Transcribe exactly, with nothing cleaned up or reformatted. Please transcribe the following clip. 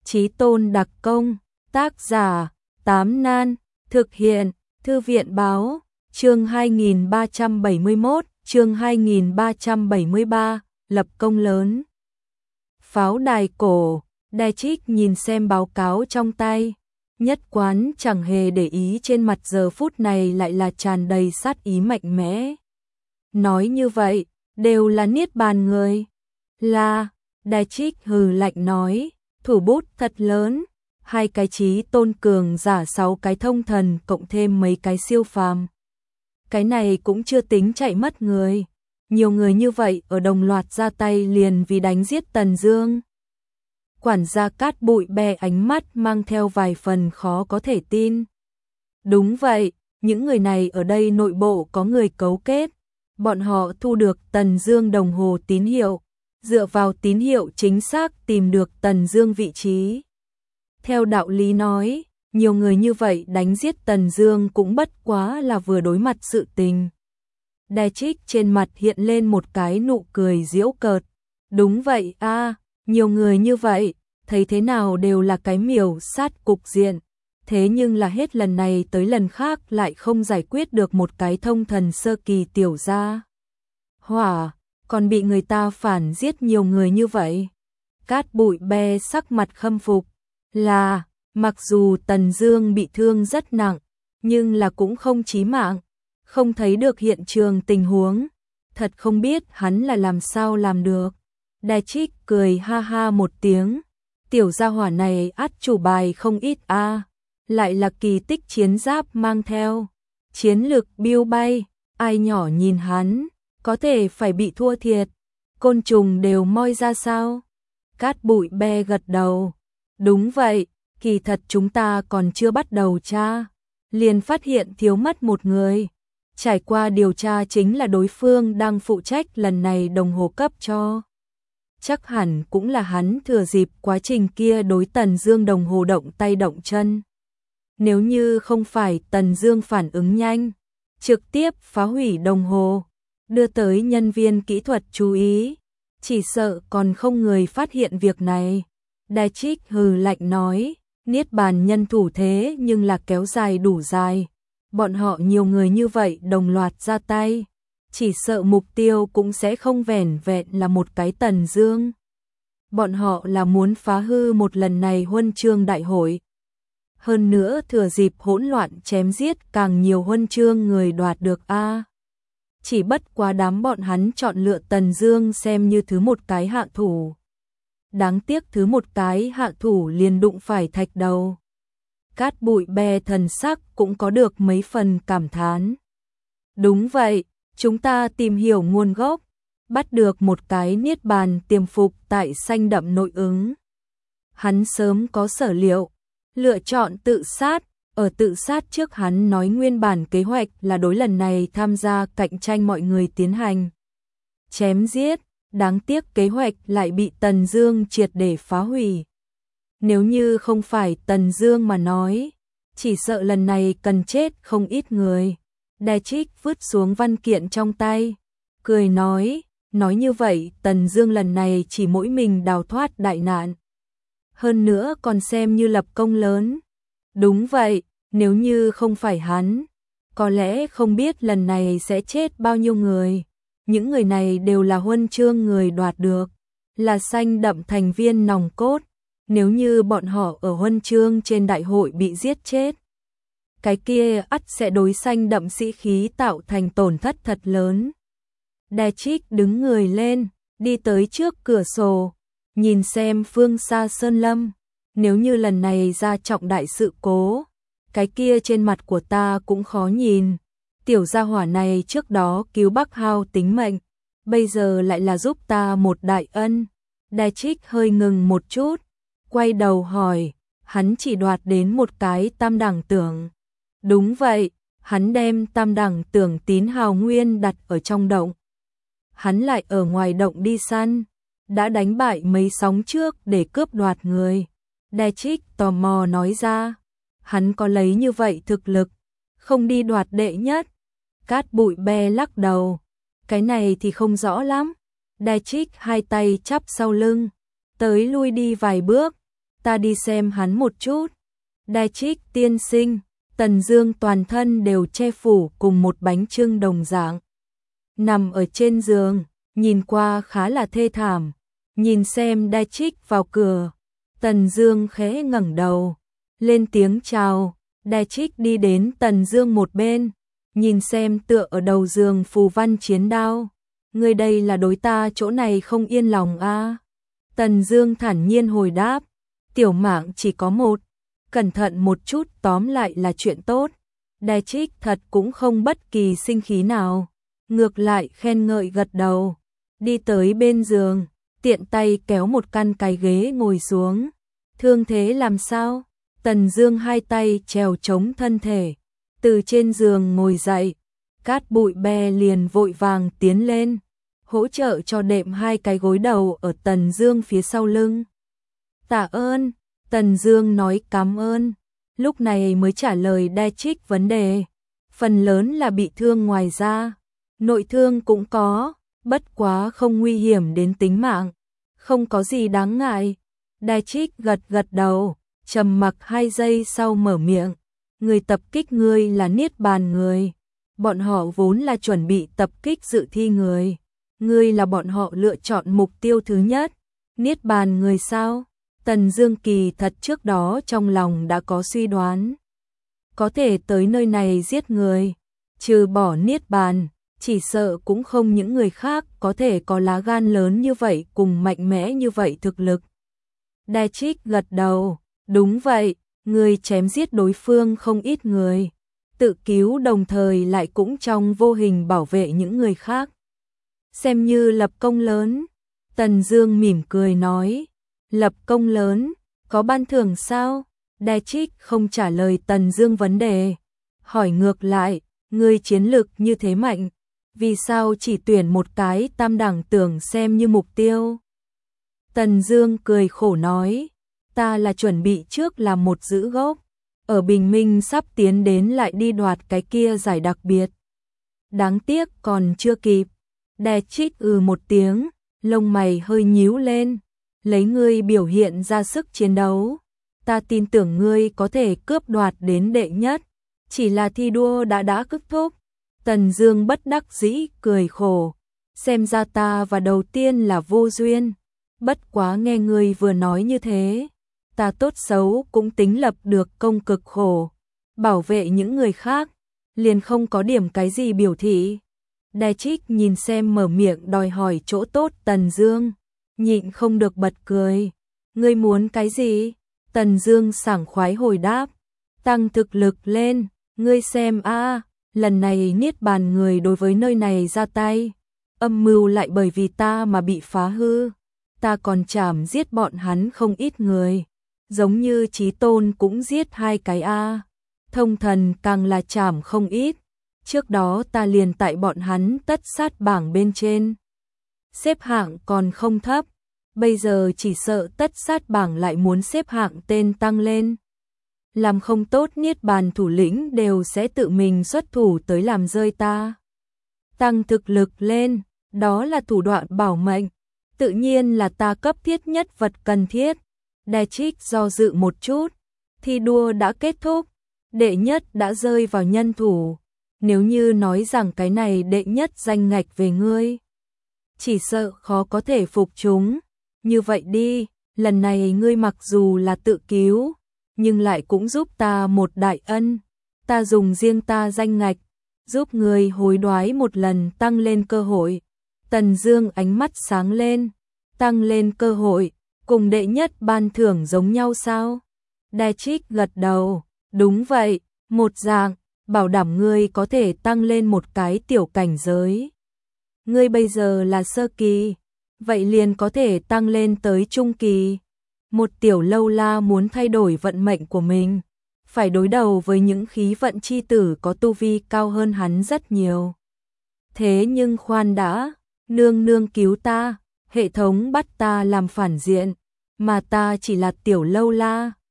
Chí tôn đặc công, tác giả, Tám Nan, thực hiện, Thư viện báo, chương hai nghìn ba trăm bảy mươi mốt, chương hai nghìn ba trăm bảy mươi ba, lập công lớn. Pháo đài cổ, Đài Trích nhìn xem báo cáo trong tay, nhất quán chẳng hề để ý trên mặt giờ phút này lại là tràn đầy sát ý mạnh mẽ. Nói như vậy, đều là niết bàn người. Là, Đài Trích hừ lạnh nói, thủ bút thật lớn, hai cái chí tôn cường giả sáu cái thông thần cộng thêm mấy cái siêu phàm. Cái này cũng chưa tính chạy mất người. Nhiều người như vậy ở đồng loạt ra tay liền vì đánh giết Tần Dương. Quản gia Cát Bụi Be ánh mắt mang theo vài phần khó có thể tin. Đúng vậy, những người này ở đây nội bộ có người cấu kết. Bọn họ thu được Tần Dương đồng hồ tín hiệu, dựa vào tín hiệu chính xác tìm được Tần Dương vị trí. Theo đạo lý nói, nhiều người như vậy đánh giết Tần Dương cũng bất quá là vừa đối mặt sự tình. Đài Trích trên mặt hiện lên một cái nụ cười giễu cợt. Đúng vậy a, à, nhiều người như vậy, thấy thế nào đều là cái miểu sát cục diện. Thế nhưng là hết lần này tới lần khác lại không giải quyết được một cái thông thần sơ kỳ tiểu gia hỏa, còn bị người ta phản giết nhiều người như vậy. Cát Bụi Be sắc mặt khâm phục, là, mặc dù Tần Dương bị thương rất nặng, nhưng là cũng không chí mạng, không thấy được hiện trường tình huống, thật không biết hắn là làm sao làm được. Đài Trích cười ha ha một tiếng, tiểu gia hỏa này át chủ bài không ít a, à. Lại là kỳ tích chiến giáp mang theo, chiến lực biêu bay, ai nhỏ nhìn hắn, có thể phải bị thua thiệt, côn trùng đều moi ra sao? Cát Bụi Be gật đầu, đúng vậy, kỳ thật chúng ta còn chưa bắt đầu tra, liền phát hiện thiếu mất một người. Trải qua điều tra chính là đối phương đang phụ trách lần này đồng hồ cấp cho. Chắc hẳn cũng là hắn thừa dịp quá trình kia đối Tần Dương đồng hồ động tay động chân. Nếu như không phải Tần Dương phản ứng nhanh, trực tiếp phá hủy đồng hồ, đưa tới nhân viên kỹ thuật chú ý, chỉ sợ còn không người phát hiện việc này. Đài Trích hừ lạnh nói, niết bàn nhân thủ thế nhưng là kéo dài đủ dài. Bọn họ nhiều người như vậy đồng loạt ra tay, chỉ sợ mục tiêu cũng sẽ không vẻn vẹn là một cái Tần Dương. Bọn họ là muốn phá hư một lần này huân chương đại hội. Hơn nữa thừa dịp hỗn loạn chém giết càng nhiều huân chương người đoạt được a. À. Chỉ bất quá đám bọn hắn chọn lựa Tần Dương xem như thứ một cái hạ thủ. Đáng tiếc thứ một cái hạ thủ liền đụng phải thạch đầu. Cát Bụi Be thần sắc cũng có được mấy phần cảm thán. Đúng vậy, chúng ta tìm hiểu nguồn gốc, bắt được một cái niết bàn tiềm phục tại xanh đậm nội ứng. Hắn sớm có sở liệu, lựa chọn tự sát, ở tự sát trước hắn nói nguyên bản kế hoạch là đối lần này tham gia cạnh tranh mọi người tiến hành chém giết, đáng tiếc kế hoạch lại bị Tần Dương triệt để phá hủy. Nếu như không phải Tần Dương mà nói, chỉ sợ lần này cần chết không ít người. Đài Trích vứt xuống văn kiện trong tay, cười nói, nói như vậy Tần Dương lần này chỉ mỗi mình đào thoát đại nạn. Hơn nữa còn xem như lập công lớn. Đúng vậy, nếu như không phải hắn, có lẽ không biết lần này sẽ chết bao nhiêu người. Những người này đều là huân chương người đoạt được, là xanh đậm thành viên nòng cốt. Nếu như bọn họ ở huân chương trên đại hội bị giết chết, cái kia ắt sẽ đối xanh đậm sĩ khí tạo thành tổn thất thật lớn. Đài Trích đứng người lên, đi tới trước cửa sổ, nhìn xem phương xa sơn lâm. Nếu như lần này ra trọng đại sự cố, cái kia trên mặt của ta cũng khó nhìn. Tiểu gia hỏa này trước đó cứu Bắc Hao tính mệnh, bây giờ lại là giúp ta một đại ân. Đài Trích hơi ngừng một chút, quay đầu hỏi, hắn chỉ đoạt đến một cái tam đẳng tưởng. Đúng vậy, hắn đem tam đẳng tưởng tín hào nguyên đặt ở trong động. Hắn lại ở ngoài động đi săn, đã đánh bại mấy sóng trước để cướp đoạt người. Đài Trích tò mò nói ra, hắn có lấy như vậy thực lực, không đi đoạt đệ nhất. Cát Bụi Be lắc đầu, cái này thì không rõ lắm. Đài Trích hai tay chắp sau lưng, tới lui đi vài bước, ta đi xem hắn một chút. Đai Trích tiên sinh, Tần Dương toàn thân đều che phủ cùng một bánh chưng đồng dạng. Nằm ở trên giường, nhìn qua khá là thê thảm. Nhìn xem Đai Trích vào cửa, Tần Dương khẽ ngẩng đầu, lên tiếng chào. Đai Trích đi đến Tần Dương một bên, nhìn xem tựa ở đầu giường phù văn chiến đao. Ngươi đây là đối ta chỗ này không yên lòng a? À? Tần Dương thản nhiên hồi đáp, tiểu mạng chỉ có một, cẩn thận một chút tóm lại là chuyện tốt. Đai Trích thật cũng không bất kỳ sinh khí nào, ngược lại khen ngợi gật đầu, đi tới bên giường, tiện tay kéo một căn cái ghế ngồi xuống. Thương thế làm sao? Tần Dương hai tay trèo chống thân thể, từ trên giường ngồi dậy. Cát Bụi Be liền vội vàng tiến lên, hỗ trợ cho đệm hai cái gối đầu ở Tần Dương phía sau lưng. Tạ ơn, Tần Dương nói cảm ơn, lúc này mới trả lời Đai Trích vấn đề. Phần lớn là bị thương ngoài da, nội thương cũng có, bất quá không nguy hiểm đến tính mạng, không có gì đáng ngại. Đai Trích gật gật đầu, trầm mặc hai giây sau mở miệng, người tập kích ngươi là Niết Bàn người, bọn họ vốn là chuẩn bị tập kích dự thi người, ngươi là bọn họ lựa chọn mục tiêu thứ nhất. Niết Bàn người sao? Tần Dương kỳ thật trước đó trong lòng đã có suy đoán, có thể tới nơi này giết người, trừ bỏ Niết Bàn, chỉ sợ cũng không những người khác có thể có lá gan lớn như vậy cùng mạnh mẽ như vậy thực lực. Đai Trích gật đầu, đúng vậy, người chém giết đối phương không ít người, tự cứu đồng thời lại cũng trong vô hình bảo vệ những người khác, xem như lập công lớn. Tần Dương mỉm cười nói, lập công lớn, có ban thưởng sao? Đai Trích không trả lời Tần Dương vấn đề, hỏi ngược lại, ngươi chiến lực như thế mạnh, vì sao chỉ tuyển một cái tam đẳng tưởng xem như mục tiêu? Tần Dương cười khổ nói, ta là chuẩn bị trước làm một giữ gốc, ở bình minh sắp tiến đến lại đi đoạt cái kia giải đặc biệt. Đáng tiếc còn chưa kịp. Đai Trích ừ một tiếng, lông mày hơi nhíu lên, lấy ngươi biểu hiện ra sức chiến đấu, ta tin tưởng ngươi có thể cướp đoạt đến đệ nhất, chỉ là thi đua đã đã kết thúc. Tần Dương bất đắc dĩ cười khổ, xem ra ta và đầu tiên là vô duyên, bất quá nghe ngươi vừa nói như thế, ta tốt xấu cũng tính lập được công cực khổ, bảo vệ những người khác, liền không có điểm cái gì biểu thị. Đai Trích nhìn xem mở miệng đòi hỏi chỗ tốt Tần Dương, nhịn không được bật cười. Ngươi muốn cái gì? Tần Dương sảng khoái hồi đáp, tăng thực lực lên, ngươi xem a, lần này Niết Bàn người đối với nơi này ra tay, âm mưu lại bởi vì ta mà bị phá hư, ta còn chảm giết bọn hắn không ít người, giống như Chí Tôn cũng giết hai cái a, Thông Thần càng là chảm không ít. Trước đó ta liền tại bọn hắn tất sát bảng bên trên, xếp hạng còn không thấp, bây giờ chỉ sợ tất sát bảng lại muốn xếp hạng tên tăng lên. Làm không tốt Niết Bàn thủ lĩnh đều sẽ tự mình xuất thủ tới làm rơi ta. Tăng thực lực lên, đó là thủ đoạn bảo mệnh, tự nhiên là ta cấp thiết nhất vật cần thiết. Đai Trích do dự một chút, thi đua đã kết thúc, đệ nhất đã rơi vào nhân thủ. Nếu như nói rằng cái này đệ nhất danh ngạch về ngươi, chỉ sợ khó có thể phục chúng. Như vậy đi, lần này ngươi mặc dù là tự cứu, nhưng lại cũng giúp ta một đại ân. Ta dùng riêng ta danh ngạch, giúp ngươi hối đoái một lần tăng lên cơ hội. Tần Dương ánh mắt sáng lên, tăng lên cơ hội, cùng đệ nhất ban thưởng giống nhau sao? Đai Trích gật đầu, đúng vậy, một dạng. Bảo đảm ngươi có thể tăng lên một cái tiểu cảnh giới. Ngươi bây giờ là sơ kỳ, vậy liền có thể tăng lên tới trung kỳ. Một tiểu lâu la muốn thay đổi vận mệnh của mình, phải đối đầu với những khí vận chi tử có tu vi cao hơn hắn rất nhiều. Thế nhưng khoan đã, nương nương cứu ta, hệ thống bắt ta làm phản diện, mà ta chỉ là tiểu lâu la,